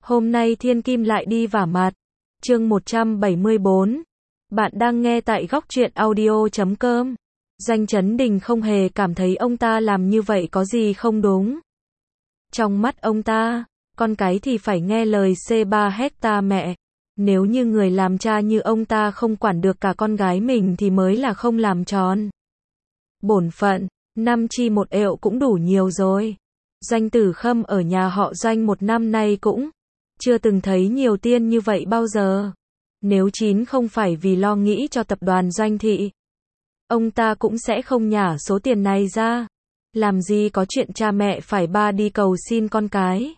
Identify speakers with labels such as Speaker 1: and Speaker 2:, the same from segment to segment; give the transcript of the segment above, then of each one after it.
Speaker 1: Hôm nay Thiên Kim lại đi vả mặt. Chương 174. Bạn đang nghe tại góc truyện audio.com. Doanh Chấn Đình không hề cảm thấy ông ta làm như vậy có gì không đúng. Trong mắt ông ta, con cái thì phải nghe lời C3 hecta mẹ. Nếu như người làm cha như ông ta không quản được cả con gái mình thì mới là không làm tròn bổn phận. 5 chi 1 ệu cũng đủ nhiều rồi. Doanh Tử Khâm ở nhà họ Doanh 1 năm nay cũng chưa từng thấy nhiều tiền như vậy bao giờ. Nếu chín không phải vì lo nghĩ cho tập đoàn Doanh thị, ông ta cũng sẽ không nhả số tiền này ra. Làm gì có chuyện cha mẹ phải đi cầu xin con cái.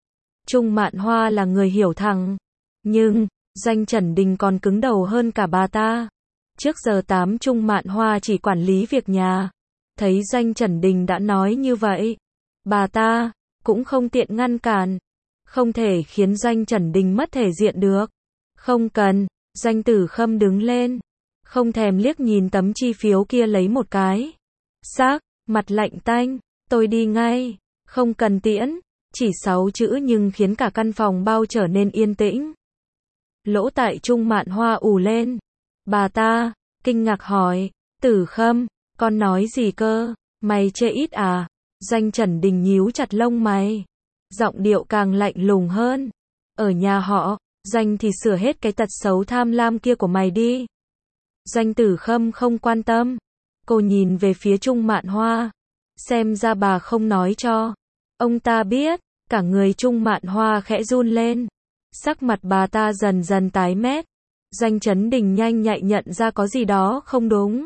Speaker 1: Trung Mạn Hoa là người hiểu thẳng, nhưng Doanh Chấn Đình còn cứng đầu hơn cả bà ta. Trước giờ Trung Mạn Hoa chỉ quản lý việc nhà. Thấy Doanh Chấn Đình đã nói như vậy, bà ta cũng không tiện ngăn cản. Không thể khiến Doanh Chấn Đình mất thể diện được. Không cần. Doanh Tử Khâm đứng lên, không thèm liếc nhìn tấm chi phiếu kia lấy một cái. Sắc mặt lạnh tanh, tôi đi ngay, không cần tiễn. Chỉ 6 chữ nhưng khiến cả căn phòng bao trở nên yên tĩnh. Lỗ tai Trung Mạn Hoa ù lên. Bà ta kinh ngạc hỏi, Tử Khâm, con nói gì cơ? Mày chê ít à? Doanh Chấn Đình nhíu chặt lông mày, giọng điệu càng lạnh lùng hơn. Ở nhà họ Doanh thì sửa hết cái tật xấu tham lam kia của mày đi. Doanh Tử Khâm không quan tâm. Cô nhìn về phía Trung Mạn Hoa. Xem ra bà không nói cho ông ta biết. Cả người Trung Mạn Hoa khẽ run lên. Sắc mặt bà ta dần dần tái mét. Doanh Chấn Đình nhanh nhạy nhận ra có gì đó không đúng.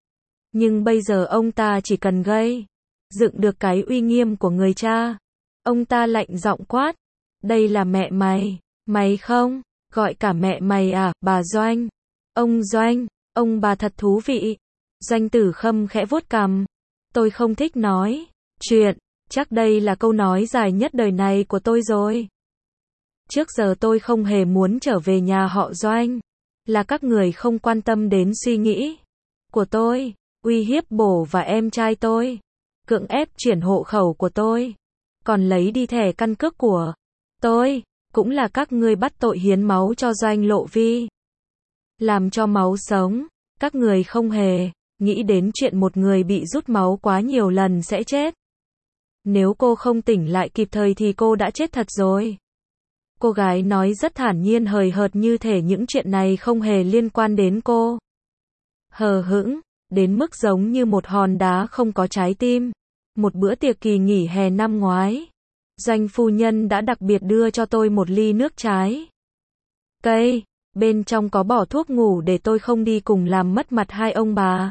Speaker 1: Nhưng bây giờ ông ta chỉ cần gây dựng được cái uy nghiêm của người cha. Ông ta lạnh giọng quát. Đây là mẹ mày. Mày không gọi cả mẹ mày à? Bà Doanh. Ông Doanh. Ông bà thật thú vị. Doanh Tử Khâm khẽ vuốt cằm. Tôi không thích nói chuyện. Chắc đây là câu nói dài nhất đời này của tôi rồi. Trước giờ tôi không hề muốn trở về nhà họ Doanh. Là các người không quan tâm đến suy nghĩ của tôi. Uy hiếp bố và em trai tôi. Cưỡng ép chuyển hộ khẩu của tôi. Còn lấy đi thẻ căn cước của tôi. Cũng là các ngươi bắt tội hiến máu cho Doanh Lộ Vi. Làm cho máu sống. Các người không hề nghĩ đến chuyện một người bị rút máu quá nhiều lần sẽ chết. Nếu cô không tỉnh lại kịp thời thì cô đã chết thật rồi. Cô gái nói rất thản nhiên hời hợt như thể những chuyện này không hề liên quan đến cô. Hờ hững, đến mức giống như một hòn đá không có trái tim. Một bữa tiệc kỳ nghỉ hè năm ngoái, Doanh phu nhân đã đặc biệt đưa cho tôi một ly nước trái cây. Bên trong có bỏ thuốc ngủ để tôi không đi cùng làm mất mặt hai ông bà.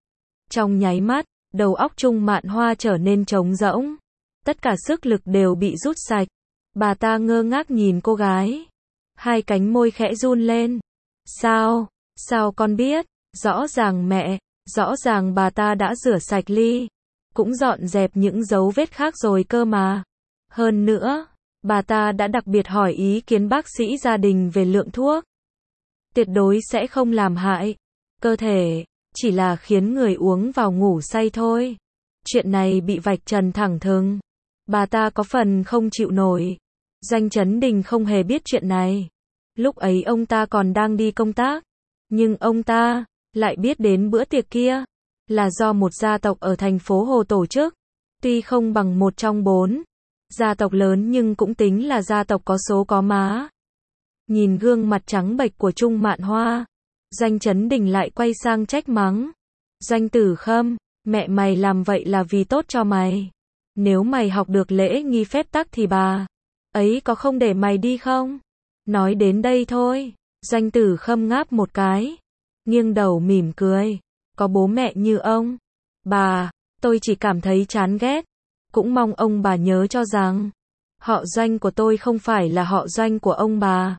Speaker 1: Trong nháy mắt, đầu óc Trung Mạn Hoa trở nên trống rỗng. Tất cả sức lực đều bị rút sạch. Bà ta ngơ ngác nhìn cô gái. Hai cánh môi khẽ run lên. Sao? Sao con biết? Rõ ràng mẹ, rõ ràng bà ta đã rửa sạch ly. Cũng dọn dẹp những dấu vết khác rồi cơ mà. Hơn nữa, bà ta đã đặc biệt hỏi ý kiến bác sĩ gia đình về lượng thuốc. Tuyệt đối sẽ không làm hại cơ thể, chỉ là khiến người uống vào ngủ say thôi. Chuyện này bị vạch trần thẳng thừng. Bà ta có phần không chịu nổi. Doanh Chấn Đình không hề biết chuyện này. Lúc ấy ông ta còn đang đi công tác. Nhưng ông ta lại biết đến bữa tiệc kia là do một gia tộc ở thành phố Hồ tổ chức. Tuy không bằng một trong 4 gia tộc lớn nhưng cũng tính là gia tộc có số có má. Nhìn gương mặt trắng bệch của Trung Mạn Hoa, Doanh Chấn Đình lại quay sang trách mắng. Doanh Tử Khâm, mẹ mày làm vậy là vì tốt cho mày. Nếu mày học được lễ nghi phép tắc thì bà ấy có không để mày đi không? Nói đến đây thôi, Doanh Tử Khâm ngáp một cái, nghiêng đầu mỉm cười. Có bố mẹ như ông, bà, tôi chỉ cảm thấy chán ghét. Cũng mong ông bà nhớ cho rằng, họ Doanh của tôi không phải là họ Doanh của ông bà.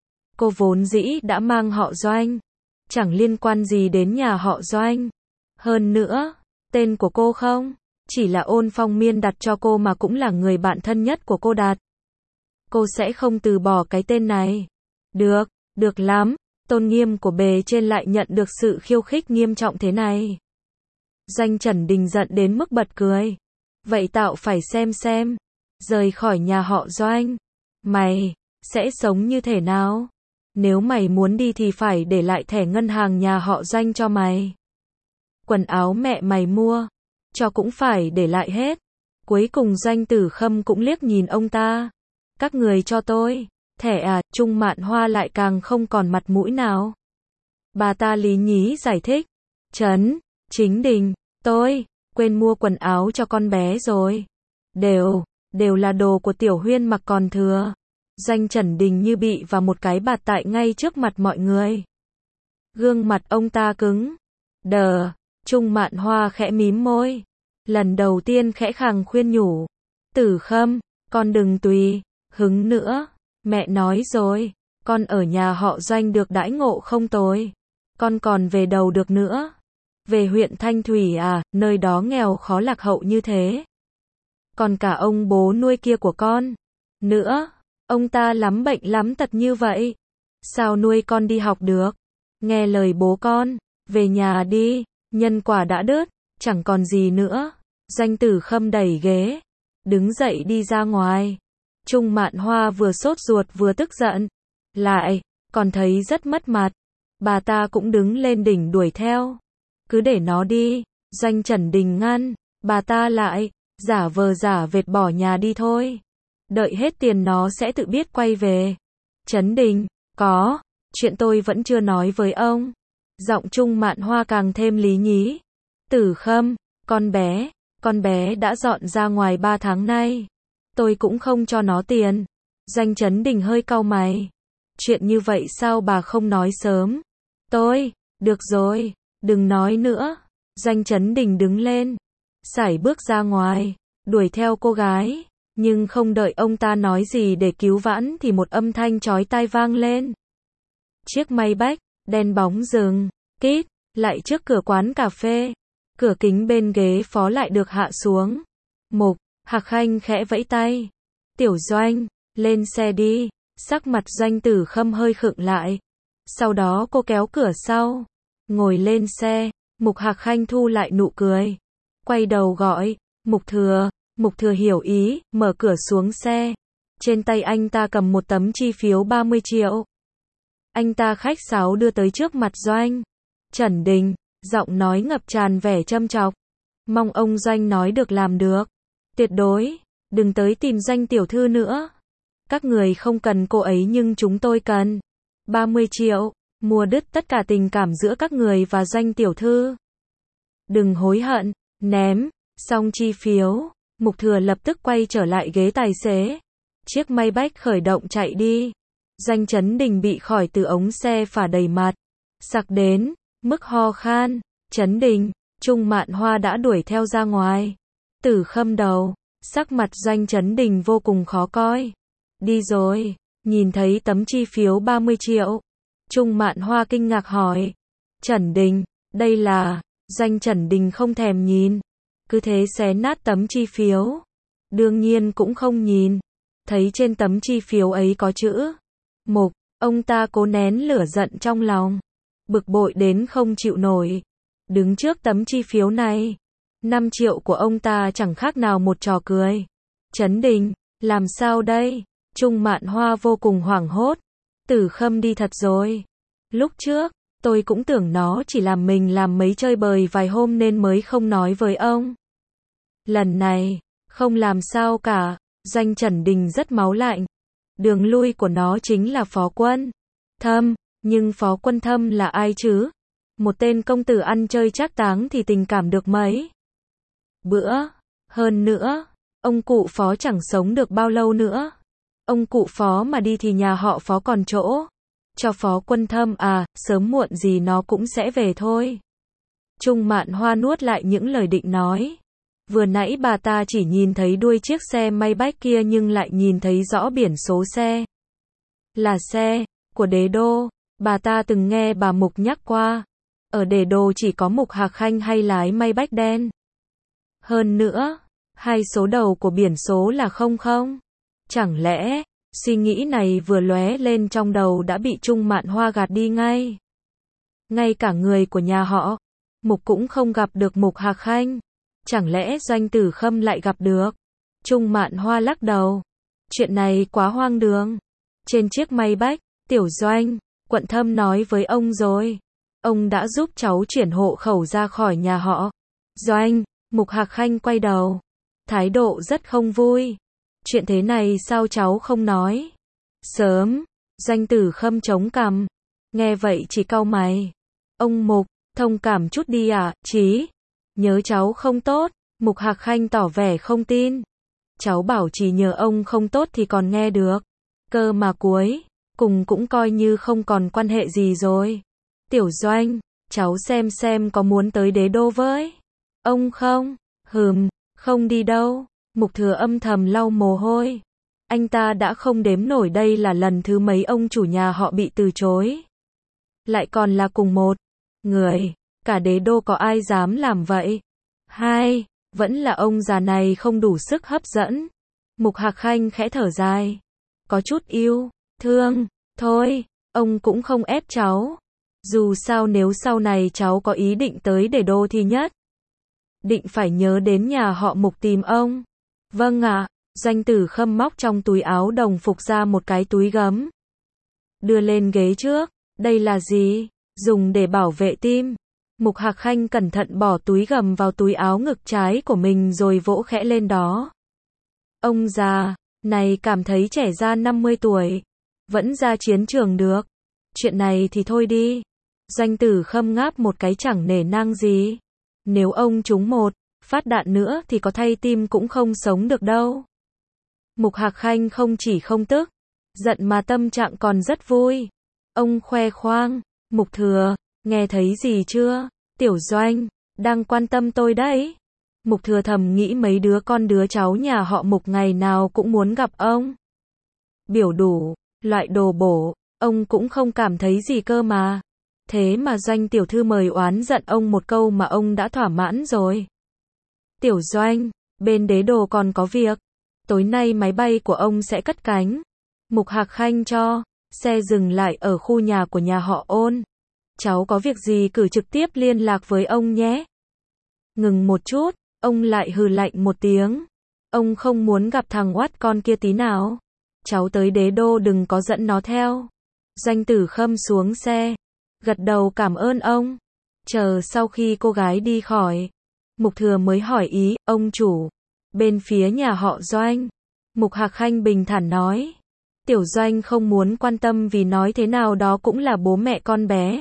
Speaker 1: Cô vốn dĩ đã mang họ Doanh, chẳng liên quan gì đến nhà họ Doanh. Hơn nữa, tên của cô không chỉ là Ôn Phong Miên đặt cho cô mà cũng là người bạn thân nhất của cô đặt. Cô sẽ không từ bỏ cái tên này. Được, được lắm. Tôn nghiêm của bề trên lại nhận được sự khiêu khích nghiêm trọng thế này. Doanh Chấn Đình giận đến mức bật cười. Vậy tao phải xem. Rời khỏi nhà họ Doanh. Mày, sẽ sống như thế nào? Nếu mày muốn đi thì phải để lại thẻ ngân hàng nhà họ Doanh cho mày. Quần áo mẹ mày mua, cho cũng phải để lại hết. Cuối cùng Doanh Tử Khâm cũng liếc nhìn ông ta. Các người cho tôi thẻ à? Trung Mạn Hoa lại càng không còn mặt mũi nào. Bà ta lý nhí giải thích. Chính Đình, tôi quên mua quần áo cho con bé rồi. Đều là đồ của Tiểu Huyên mặc còn thừa. Doanh Trần Đình như bị vào một cái bạt tại ngay trước mặt mọi người. Gương mặt ông ta cứng đờ. Trung Mạn Hoa khẽ mím môi. Lần đầu tiên khẽ khàng khuyên nhủ. Tử Khâm, con đừng tùy hứng nữa. Mẹ nói rồi, con ở nhà họ Doanh được đãi ngộ không tồi. Con còn về đầu được nữa. Về huyện Thanh Thủy à, nơi đó nghèo khó lạc hậu như thế. Còn cả ông bố nuôi kia của con nữa, ông ta lắm bệnh lắm tật như vậy. Sao nuôi con đi học được? Nghe lời bố con, về nhà đi, nhân quả đã đứt, chẳng còn gì nữa. Doanh Tử Khâm đẩy ghế, đứng dậy đi ra ngoài. Trung Mạn Hoa vừa sốt ruột vừa tức giận. Lại, còn thấy rất mất mặt. Bà ta cũng đứng lên đỉnh đuổi theo. Cứ để nó đi. Doanh Trần Đình ngăn. Bà ta lại, giả vờ giả vệt bỏ nhà đi thôi. Đợi hết tiền nó sẽ tự biết quay về. Trấn Đình, có, chuyện tôi vẫn chưa nói với ông. Giọng Trung Mạn Hoa càng thêm lý nhí. Tử Khâm, con bé đã dọn ra ngoài 3 tháng nay. Tôi cũng không cho nó tiền. Doanh Trấn Đình hơi cau mày. Chuyện như vậy sao bà không nói sớm? Được rồi, đừng nói nữa. Doanh Trấn Đình đứng lên, sải bước ra ngoài, đuổi theo cô gái. Nhưng không đợi ông ta nói gì để cứu vãn thì một âm thanh chói tai vang lên. Chiếc Maybach, đen bóng dừng, kít, lại trước cửa quán cà phê. Cửa kính bên ghế phó lại được hạ xuống. Mục Hạc Khanh khẽ vẫy tay. Tiểu Doanh, lên xe đi. Sắc mặt Doanh Tử Khâm hơi khựng lại. Sau đó cô kéo cửa sau, ngồi lên xe. Mục Hạc Khanh thu lại nụ cười, quay đầu gọi, Mục Thừa. Mục Thừa hiểu ý, mở cửa xuống xe. Trên tay anh ta cầm một tấm chi phiếu 30 triệu. Anh ta khách sáo đưa tới trước mặt Doanh Trần Đình, giọng nói ngập tràn vẻ châm chọc. Mong ông Doanh nói được làm được. Tuyệt đối, đừng tới tìm Doanh tiểu thư nữa. Các người không cần cô ấy nhưng chúng tôi cần. 30 triệu, mua đứt tất cả tình cảm giữa các người và Doanh tiểu thư. Đừng hối hận, ném, xong chi phiếu. Mục Thừa lập tức quay trở lại ghế tài xế. Chiếc Maybach khởi động chạy đi. Doanh Trấn Đình bị khỏi từ ống xe phả đầy mặt. Sặc đến mức ho khan. Trấn Đình, Trung Mạn Hoa đã đuổi theo ra ngoài. Tử Khâm đầu. Sắc mặt Doanh Trấn Đình vô cùng khó coi. Đi rồi. Nhìn thấy tấm chi phiếu 30 triệu. Trung Mạn Hoa kinh ngạc hỏi. Trần Đình, đây là... Doanh Trần Đình không thèm nhìn. Cứ thế xé nát tấm chi phiếu. Đương nhiên cũng không nhìn. Thấy trên tấm chi phiếu ấy có chữ Mục. Ông ta cố nén lửa giận trong lòng. Bực bội đến không chịu nổi. Đứng trước tấm chi phiếu này. 5 triệu của ông ta chẳng khác nào một trò cười. Trấn Đình, làm sao đây? Trung Mạn Hoa vô cùng hoảng hốt. Tử Khâm đi thật rồi. Lúc trước, tôi cũng tưởng nó chỉ làm mình làm mấy chơi bời vài hôm nên mới không nói với ông. Lần này, không làm sao cả. Doanh Trần Đình rất máu lạnh. Đường lui của nó chính là Phó Quân Thâm. Nhưng Phó Quân Thâm là ai chứ? Một tên công tử ăn chơi trác táng thì tình cảm được mấy bữa. Hơn nữa, ông cụ Phó chẳng sống được bao lâu nữa. Ông cụ Phó mà đi thì nhà họ Phó còn chỗ cho Phó Quân Thâm à, sớm muộn gì nó cũng sẽ về thôi. Trung Mạn Hoa nuốt lại những lời định nói. Vừa nãy bà ta chỉ nhìn thấy đuôi chiếc xe Maybach kia nhưng lại nhìn thấy rõ biển số xe. Là xe của Đế Đô. Bà ta từng nghe bà Mục nhắc qua. Ở Đế Đô chỉ có Mục Hạc Khanh hay lái Maybach đen. Hơn nữa, hai số đầu của biển số là 00. Chẳng lẽ, suy nghĩ này vừa lóe lên trong đầu đã bị Trung Mạn Hoa gạt đi ngay. Ngay cả người của nhà họ Mục cũng không gặp được Mục Hạc Khanh. Chẳng lẽ Doanh Tử Khâm lại gặp được? Trung Mạn Hoa lắc đầu. Chuyện này quá hoang đường. Trên chiếc may bách, Tiểu Doanh, Quận Thâm nói với ông rồi. Ông đã giúp cháu chuyển hộ khẩu ra khỏi nhà họ. Doanh, Mục Hạc Khanh quay đầu. Thái độ rất không vui. Chuyện thế này sao cháu không nói? Sớm, Doanh Tử Khâm chống cằm. Nghe vậy chỉ cau mày. Ông Mục, thông cảm chút đi à, Chí. Nhớ cháu không tốt. Mục Hạc Khanh tỏ vẻ không tin. Cháu bảo chỉ nhờ ông không tốt thì còn nghe được. Cơ mà cuối cùng cũng coi như không còn quan hệ gì rồi. Tiểu Doanh, cháu xem có muốn tới Đế Đô với ông không? Không đi đâu. Mục Thừa âm thầm lau mồ hôi. Anh ta đã không đếm nổi đây là lần thứ mấy ông chủ nhà họ bị từ chối. Lại còn là cùng một người. Cả Đế Đô có ai dám làm vậy? Hai, vẫn là ông già này không đủ sức hấp dẫn. Mục Hạc Khanh khẽ thở dài. Có chút yêu thương, thôi, ông cũng không ép cháu. Dù sao nếu sau này cháu có ý định tới Đế Đô thì nhất định phải nhớ đến nhà họ Mục tìm ông. Vâng ạ. Doanh Tử Khâm móc trong túi áo đồng phục ra một cái túi gấm. Đưa lên ghế trước. Đây là gì? Dùng để bảo vệ tim. Mục Hạc Khanh cẩn thận bỏ túi gấm vào túi áo ngực trái của mình rồi vỗ khẽ lên đó. Ông già này cảm thấy trẻ ra 50 tuổi. Vẫn ra chiến trường được. Chuyện này thì thôi đi. Doanh Tử Khâm ngáp một cái chẳng nể nang gì. Nếu ông trúng một phát đạn nữa thì có thay tim cũng không sống được đâu. Mục Hạc Khanh không chỉ không tức giận mà tâm trạng còn rất vui. Ông khoe khoang. Mục Thừa, nghe thấy gì chưa? Tiểu Doanh đang quan tâm tôi đấy. Mục Thừa thầm nghĩ mấy đứa cháu nhà họ Mục ngày nào cũng muốn gặp ông. Biểu đủ loại đồ bổ, ông cũng không cảm thấy gì cơ mà. Thế mà Doanh tiểu thư mời oán giận ông một câu mà ông đã thỏa mãn rồi. Tiểu Doanh, bên Đế Đô còn có việc. Tối nay máy bay của ông sẽ cất cánh. Mục Hạc Khanh cho xe dừng lại ở khu nhà của nhà họ Ôn. Cháu có việc gì cứ trực tiếp liên lạc với ông nhé. Ngừng một chút, ông lại hừ lạnh một tiếng. Ông không muốn gặp thằng oát con kia tí nào. Cháu tới Đế Đô đừng có dẫn nó theo. Doanh Tử Khâm xuống xe, gật đầu cảm ơn ông. Chờ sau khi cô gái đi khỏi, Mục Thừa mới hỏi ý, ông chủ, bên phía nhà họ Doanh. Mục Hạc Khanh bình thản nói. Tiểu Doanh không muốn quan tâm vì nói thế nào đó cũng là bố mẹ con bé.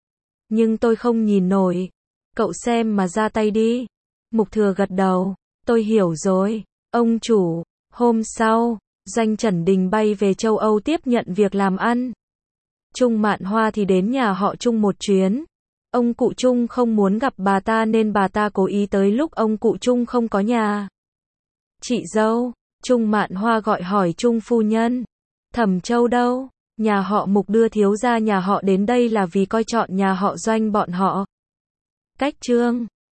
Speaker 1: Nhưng tôi không nhìn nổi. Cậu xem mà ra tay đi. Mục Thừa gật đầu. Tôi hiểu rồi. Ông chủ. Hôm sau, Doanh Trần Đình bay về châu Âu tiếp nhận việc làm ăn. Trung Mạn Hoa thì đến nhà họ Trung một chuyến. Ông cụ Trung không muốn gặp bà ta nên bà ta cố ý tới lúc ông cụ Trung không có nhà. Chị dâu, Trung Mạn Hoa gọi hỏi Trung phu nhân. Thẩm Châu đâu? Nhà họ Mục đưa thiếu gia nhà họ đến đây là vì coi trọng nhà họ Doanh bọn họ. Cách Trương